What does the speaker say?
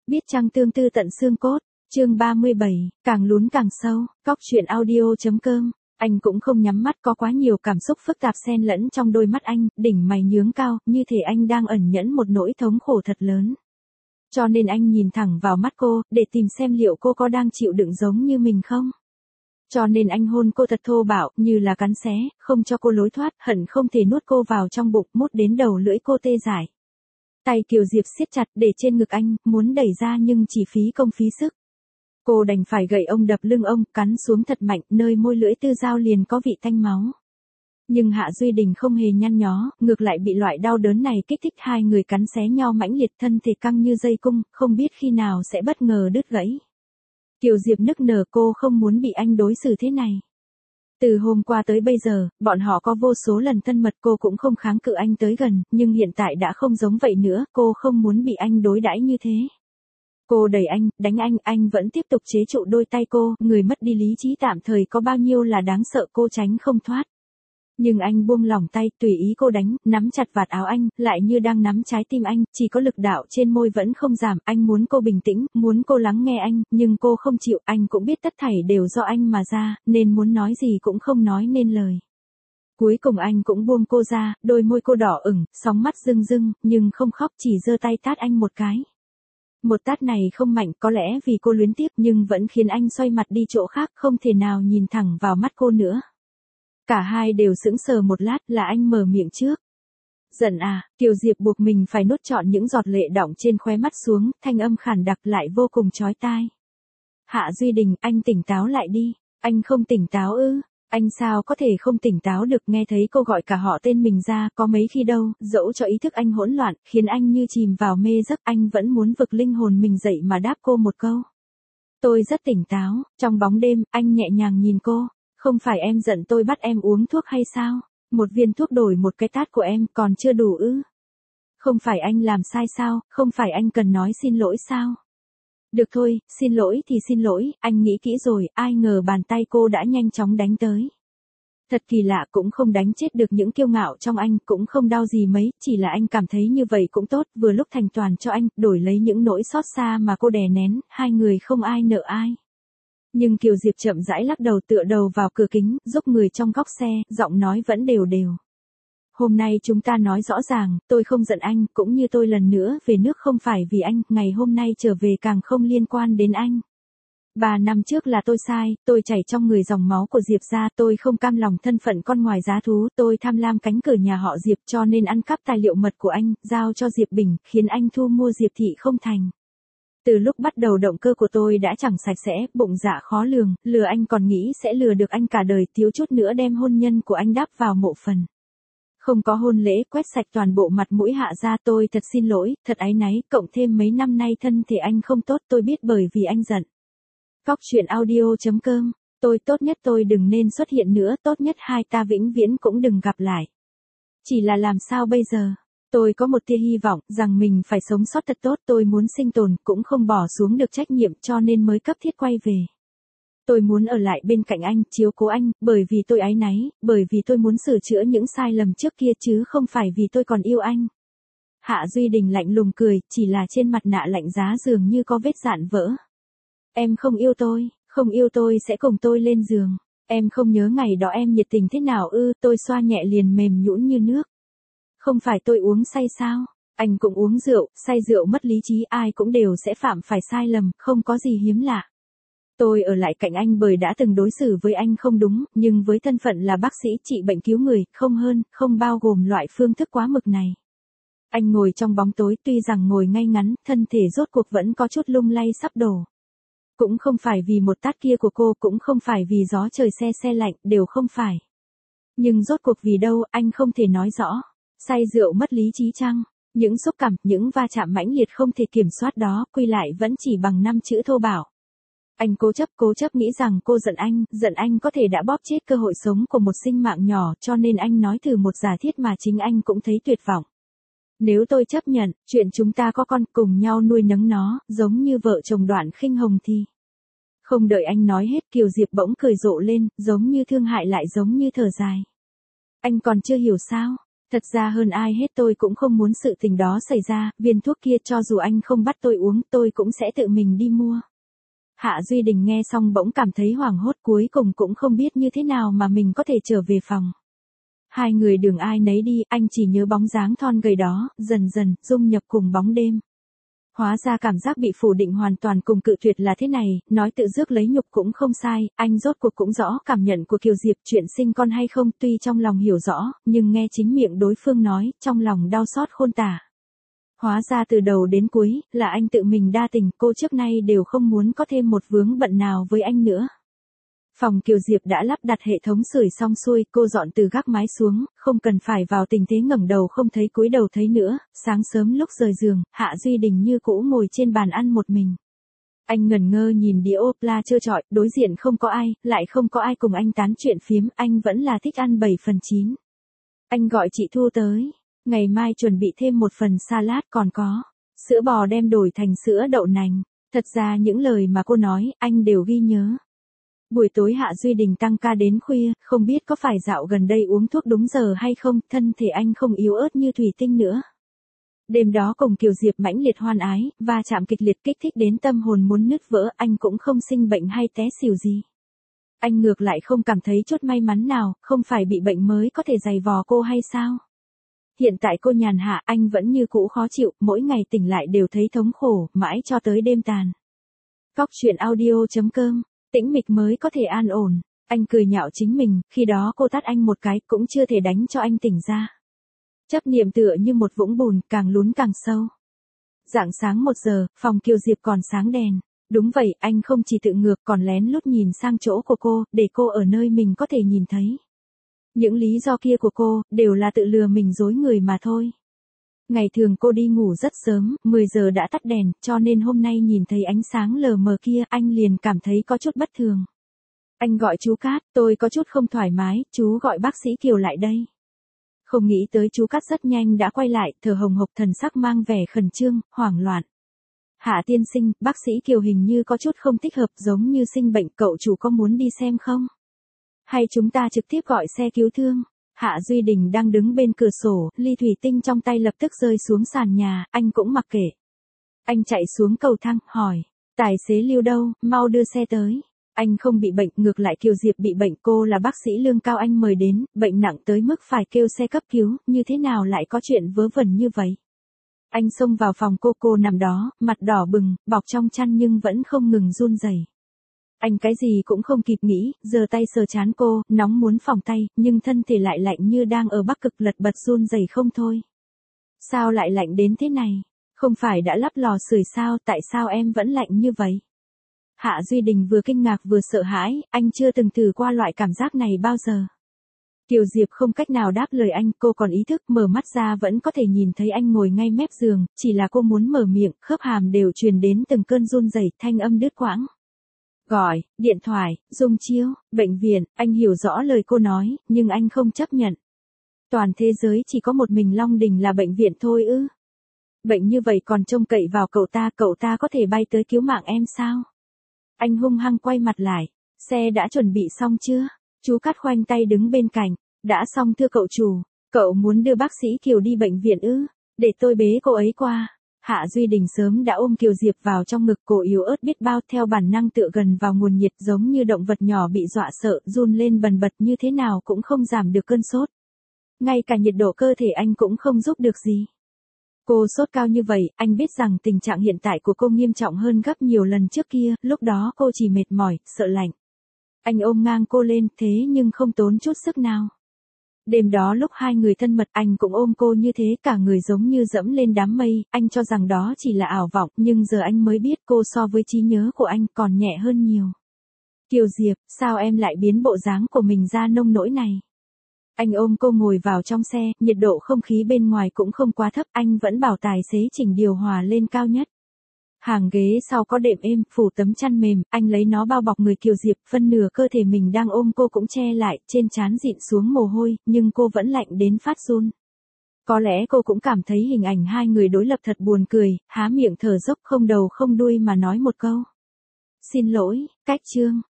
Biết chăng tương tư tận xương cốt, chương 37, càng lún càng sâu, cóc truyện audio.com. Anh cũng không nhắm mắt, có quá nhiều cảm xúc phức tạp xen lẫn trong đôi mắt anh, đỉnh mày nhướng cao, như thể anh đang ẩn nhẫn một nỗi thống khổ thật lớn. Cho nên anh nhìn thẳng vào mắt cô, để tìm xem liệu cô có đang chịu đựng giống như mình không. Cho nên anh hôn cô thật thô bạo, như là cắn xé, không cho cô lối thoát, hận không thể nuốt cô vào trong bụng, mút đến đầu lưỡi cô tê dại. Tay Kiều Diệp siết chặt để trên ngực anh, muốn đẩy ra nhưng chỉ phí công phí sức. Cô đành phải gậy ông đập lưng ông, cắn xuống thật mạnh, nơi môi lưỡi tư dao liền có vị tanh máu. Nhưng Hạ Duy Đình không hề nhăn nhó, ngược lại bị loại đau đớn này kích thích, hai người cắn xé nhau mãnh liệt, thân thể căng như dây cung, không biết khi nào sẽ bất ngờ đứt gãy. Kiều Diệp nức nở, cô không muốn bị anh đối xử thế này. Từ hôm qua tới bây giờ, bọn họ có vô số lần thân mật, cô cũng không kháng cự anh tới gần, nhưng hiện tại đã không giống vậy nữa, cô không muốn bị anh đối đãi như thế. Cô đẩy anh, đánh anh vẫn tiếp tục chế trụ đôi tay cô, người mất đi lý trí tạm thời có bao nhiêu là đáng sợ cô tránh không thoát. Nhưng anh buông lỏng tay, tùy ý cô đánh, nắm chặt vạt áo anh, lại như đang nắm trái tim anh, chỉ có lực đạo trên môi vẫn không giảm, anh muốn cô bình tĩnh, muốn cô lắng nghe anh, nhưng cô không chịu, anh cũng biết tất thảy đều do anh mà ra, nên muốn nói gì cũng không nói nên lời. Cuối cùng anh cũng buông cô ra, đôi môi cô đỏ ửng, sóng mắt rưng rưng, nhưng không khóc, chỉ giơ tay tát anh một cái. Một tát này không mạnh, có lẽ vì cô luyến tiếc, nhưng vẫn khiến anh xoay mặt đi chỗ khác, không thể nào nhìn thẳng vào mắt cô nữa. Cả hai đều sững sờ một lát, là anh mở miệng trước. Giận à? Kiều Diệp buộc mình phải nuốt trọn những giọt lệ đọng trên khóe mắt xuống, thanh âm khản đặc lại vô cùng chói tai. Hạ Duy Đình, anh tỉnh táo lại đi. Anh không tỉnh táo ư? Anh sao có thể không tỉnh táo được, nghe thấy cô gọi cả họ tên mình ra, có mấy khi đâu, dẫu cho ý thức anh hỗn loạn, khiến anh như chìm vào mê giấc, anh vẫn muốn vực linh hồn mình dậy mà đáp cô một câu. Tôi rất tỉnh táo. Trong bóng đêm, anh nhẹ nhàng nhìn cô. Không phải em giận tôi bắt em uống thuốc hay sao? Một viên thuốc đổi một cái tát của em còn chưa đủ ư? Không phải anh làm sai sao, không phải anh cần nói xin lỗi sao? Được thôi, xin lỗi thì xin lỗi, anh nghĩ kỹ rồi, ai ngờ bàn tay cô đã nhanh chóng đánh tới. Thật kỳ lạ, cũng không đánh chết được những kiêu ngạo trong anh, cũng không đau gì mấy, chỉ là anh cảm thấy như vậy cũng tốt, vừa lúc thành toàn cho anh, đổi lấy những nỗi xót xa mà cô đè nén, hai người không ai nợ ai. Nhưng Kiều Diệp chậm rãi lắc đầu, tựa đầu vào cửa kính, giúp người trong góc xe, giọng nói vẫn đều đều. Hôm nay chúng ta nói rõ ràng, tôi không giận anh, cũng như tôi lần nữa về nước không phải vì anh, ngày hôm nay trở về càng không liên quan đến anh. 3 năm trước là tôi sai, tôi chảy trong người dòng máu của Diệp gia, tôi không cam lòng thân phận con ngoài giá thú, tôi tham lam cánh cửa nhà họ Diệp cho nên ăn cắp tài liệu mật của anh, giao cho Diệp Bình, khiến anh thu mua Diệp thị không thành. Từ lúc bắt đầu động cơ của tôi đã chẳng sạch sẽ, bụng dạ khó lường, lừa anh còn nghĩ sẽ lừa được anh cả đời, thiếu chút nữa đem hôn nhân của anh đắp vào mộ phần. Không có hôn lễ, quét sạch toàn bộ mặt mũi Hạ gia, tôi thật xin lỗi, thật áy náy, cộng thêm mấy năm nay thân thể anh không tốt, tôi biết bởi vì anh giận. Cóc truyện audio.com, tôi tốt nhất tôi đừng nên xuất hiện nữa, tốt nhất hai ta vĩnh viễn cũng đừng gặp lại. Chỉ là làm sao bây giờ? Tôi có một tia hy vọng rằng mình phải sống sót thật tốt, tôi muốn sinh tồn, cũng không bỏ xuống được trách nhiệm cho nên mới cấp thiết quay về. Tôi muốn ở lại bên cạnh anh, chiếu cố anh, bởi vì tôi áy náy, bởi vì tôi muốn sửa chữa những sai lầm trước kia chứ không phải vì tôi còn yêu anh. Hạ Duy Đình lạnh lùng cười, chỉ là trên mặt nạ lạnh giá dường như có vết dạn vỡ. Em không yêu tôi, không yêu tôi sẽ cùng tôi lên giường. Em không nhớ ngày đó em nhiệt tình thế nào ư? Tôi xoa nhẹ liền mềm nhũn như nước. Không phải tôi uống say sao? Anh cũng uống rượu, say rượu mất lý trí, ai cũng đều sẽ phạm phải sai lầm, không có gì hiếm lạ. Tôi ở lại cạnh anh bởi đã từng đối xử với anh không đúng, nhưng với thân phận là bác sĩ trị bệnh cứu người, không hơn, không bao gồm loại phương thức quá mực này. Anh ngồi trong bóng tối, tuy rằng ngồi ngay ngắn, thân thể rốt cuộc vẫn có chút lung lay sắp đổ. Cũng không phải vì một tát kia của cô, cũng không phải vì gió trời se lạnh, đều không phải. Nhưng rốt cuộc vì đâu, anh không thể nói rõ. Say rượu mất lý trí chăng? Những xúc cảm, những va chạm mãnh liệt không thể kiểm soát đó, quy lại vẫn chỉ bằng 5 chữ thô bạo. Anh cố chấp nghĩ rằng cô giận anh có thể đã bóp chết cơ hội sống của một sinh mạng nhỏ, cho nên anh nói thử một giả thiết mà chính anh cũng thấy tuyệt vọng. Nếu tôi chấp nhận, chuyện chúng ta có con, cùng nhau nuôi nấng nó, giống như vợ chồng Đoạn Khinh Hồng thì... Không đợi anh nói hết, Kiều Diệp bỗng cười rộ lên, giống như thương hại lại giống như thở dài. Anh còn chưa hiểu sao? Thật ra hơn ai hết tôi cũng không muốn sự tình đó xảy ra, viên thuốc kia cho dù anh không bắt tôi uống, tôi cũng sẽ tự mình đi mua. Hạ Duy Đình nghe xong bỗng cảm thấy hoảng hốt, cuối cùng cũng không biết như thế nào mà mình có thể trở về phòng. Hai người đường ai nấy đi, anh chỉ nhớ bóng dáng thon gầy đó, dần dần, dung nhập cùng bóng đêm. Hóa ra cảm giác bị phủ định hoàn toàn cùng cự tuyệt là thế này, nói tự rước lấy nhục cũng không sai, anh rốt cuộc cũng rõ cảm nhận của Kiều Diệp chuyện sinh con hay không, tuy trong lòng hiểu rõ, nhưng nghe chính miệng đối phương nói, trong lòng đau xót khôn tả. Hóa ra từ đầu đến cuối, là anh tự mình đa tình, cô trước nay đều không muốn có thêm một vướng bận nào với anh nữa. Phòng Kiều Diệp đã lắp đặt hệ thống sưởi xong xuôi, cô dọn từ gác mái xuống, không cần phải vào tình thế ngẩng đầu không thấy cúi đầu thấy nữa. Sáng sớm lúc rời giường, Hạ Duy Đình như cũ ngồi trên bàn ăn một mình. Anh ngẩn ngơ nhìn đĩa opla trơ trọi, đối diện không có ai, lại không có ai cùng anh tán chuyện phiếm, anh vẫn là thích ăn 7/9. Anh gọi chị Thu tới, ngày mai chuẩn bị thêm một phần salad, còn có sữa bò đem đổi thành sữa đậu nành. Thật ra những lời mà cô nói, anh đều ghi nhớ. Buổi tối Hạ Duy Đình tăng ca đến khuya, không biết có phải dạo gần đây uống thuốc đúng giờ hay không, thân thể anh không yếu ớt như thủy tinh nữa. Đêm đó cùng Kiều Diệp mãnh liệt hoan ái, và chạm kịch liệt kích thích đến tâm hồn muốn nứt vỡ, anh cũng không sinh bệnh hay té xỉu gì. Anh ngược lại không cảm thấy chút may mắn nào, không phải bị bệnh mới có thể giày vò cô hay sao? Hiện tại cô nhàn hạ, anh vẫn như cũ khó chịu, mỗi ngày tỉnh lại đều thấy thống khổ, mãi cho tới đêm tàn. Cóc truyện audio.com, tĩnh mịch mới có thể an ổn. Anh cười nhạo chính mình, khi đó cô tát anh một cái, cũng chưa thể đánh cho anh tỉnh ra. Chấp niệm tựa như một vũng bùn, càng lún càng sâu. Rạng sáng 1 giờ, phòng Kiều Diệp còn sáng đèn. Đúng vậy, anh không chỉ tự ngược còn lén lút nhìn sang chỗ của cô, để cô ở nơi mình có thể nhìn thấy. Những lý do kia của cô, đều là tự lừa mình dối người mà thôi. Ngày thường cô đi ngủ rất sớm, 10 giờ đã tắt đèn, cho nên hôm nay nhìn thấy ánh sáng lờ mờ kia, anh liền cảm thấy có chút bất thường. Anh gọi chú Cát, tôi có chút không thoải mái, chú gọi bác sĩ Kiều lại đây. Không nghĩ tới chú Cát rất nhanh đã quay lại, thở hồng hộc, thần sắc mang vẻ khẩn trương, hoảng loạn. Hạ tiên sinh, bác sĩ Kiều hình như có chút không thích hợp, giống như sinh bệnh, cậu chủ có muốn đi xem không? Hay chúng ta trực tiếp gọi xe cứu thương? Hạ Duy Đình đang đứng bên cửa sổ, ly thủy tinh trong tay lập tức rơi xuống sàn nhà, anh cũng mặc kệ. Anh chạy xuống cầu thang, hỏi, tài xế Lưu đâu, mau đưa xe tới. Anh không bị bệnh, ngược lại Kiều Diệp bị bệnh, cô là bác sĩ lương cao anh mời đến, bệnh nặng tới mức phải kêu xe cấp cứu, như thế nào lại có chuyện vớ vẩn như vậy. Anh xông vào phòng cô nằm đó, mặt đỏ bừng, bọc trong chăn nhưng vẫn không ngừng run rẩy. Anh cái gì cũng không kịp nghĩ, giơ tay sờ trán cô, nóng muốn phỏng tay, nhưng thân thể lại lạnh như đang ở Bắc Cực, lật bật run rẩy không thôi. Sao lại lạnh đến thế này? Không phải đã lắp lò sưởi sao, tại sao em vẫn lạnh như vậy? Hạ Duy Đình vừa kinh ngạc vừa sợ hãi, anh chưa từng thử qua loại cảm giác này bao giờ. Kiều Diệp không cách nào đáp lời anh, cô còn ý thức, mở mắt ra vẫn có thể nhìn thấy anh ngồi ngay mép giường, chỉ là cô muốn mở miệng, khớp hàm đều truyền đến từng cơn run rẩy, thanh âm đứt quãng. Gọi, điện thoại, Dung Chiêu, bệnh viện, anh hiểu rõ lời cô nói, nhưng anh không chấp nhận. Toàn thế giới chỉ có một mình Long Đình là bệnh viện thôi ư? Bệnh như vậy còn trông cậy vào cậu ta có thể bay tới cứu mạng em sao? Anh hung hăng quay mặt lại, xe đã chuẩn bị xong chưa? Chú Cát khoanh tay đứng bên cạnh, đã xong thưa cậu chủ, cậu muốn đưa bác sĩ Kiều đi bệnh viện ư? Để tôi bế cô ấy qua. Hạ Duy Đình sớm đã ôm Kiều Diệp vào trong ngực, cổ yếu ớt biết bao, theo bản năng tựa gần vào nguồn nhiệt, giống như động vật nhỏ bị dọa sợ, run lên bần bật, như thế nào cũng không giảm được cơn sốt. Ngay cả nhiệt độ cơ thể anh cũng không giúp được gì. Cô sốt cao như vậy, anh biết rằng tình trạng hiện tại của cô nghiêm trọng hơn gấp nhiều lần trước kia, lúc đó cô chỉ mệt mỏi, sợ lạnh. Anh ôm ngang cô lên, thế nhưng không tốn chút sức nào. Đêm đó lúc hai người thân mật, anh cũng ôm cô như thế, cả người giống như dẫm lên đám mây, anh cho rằng đó chỉ là ảo vọng, nhưng giờ anh mới biết cô so với trí nhớ của anh còn nhẹ hơn nhiều. Kiều Diệp, sao em lại biến bộ dáng của mình ra nông nỗi này? Anh ôm cô ngồi vào trong xe, nhiệt độ không khí bên ngoài cũng không quá thấp, anh vẫn bảo tài xế chỉnh điều hòa lên cao nhất. Hàng ghế sau có đệm êm, phủ tấm chăn mềm, anh lấy nó bao bọc người Kiều Diệp, phân nửa cơ thể mình đang ôm cô cũng che lại, trên trán dịn xuống mồ hôi, nhưng cô vẫn lạnh đến phát run. Có lẽ cô cũng cảm thấy hình ảnh hai người đối lập thật buồn cười, há miệng thở dốc không đầu không đuôi mà nói một câu. Xin lỗi, cách chương.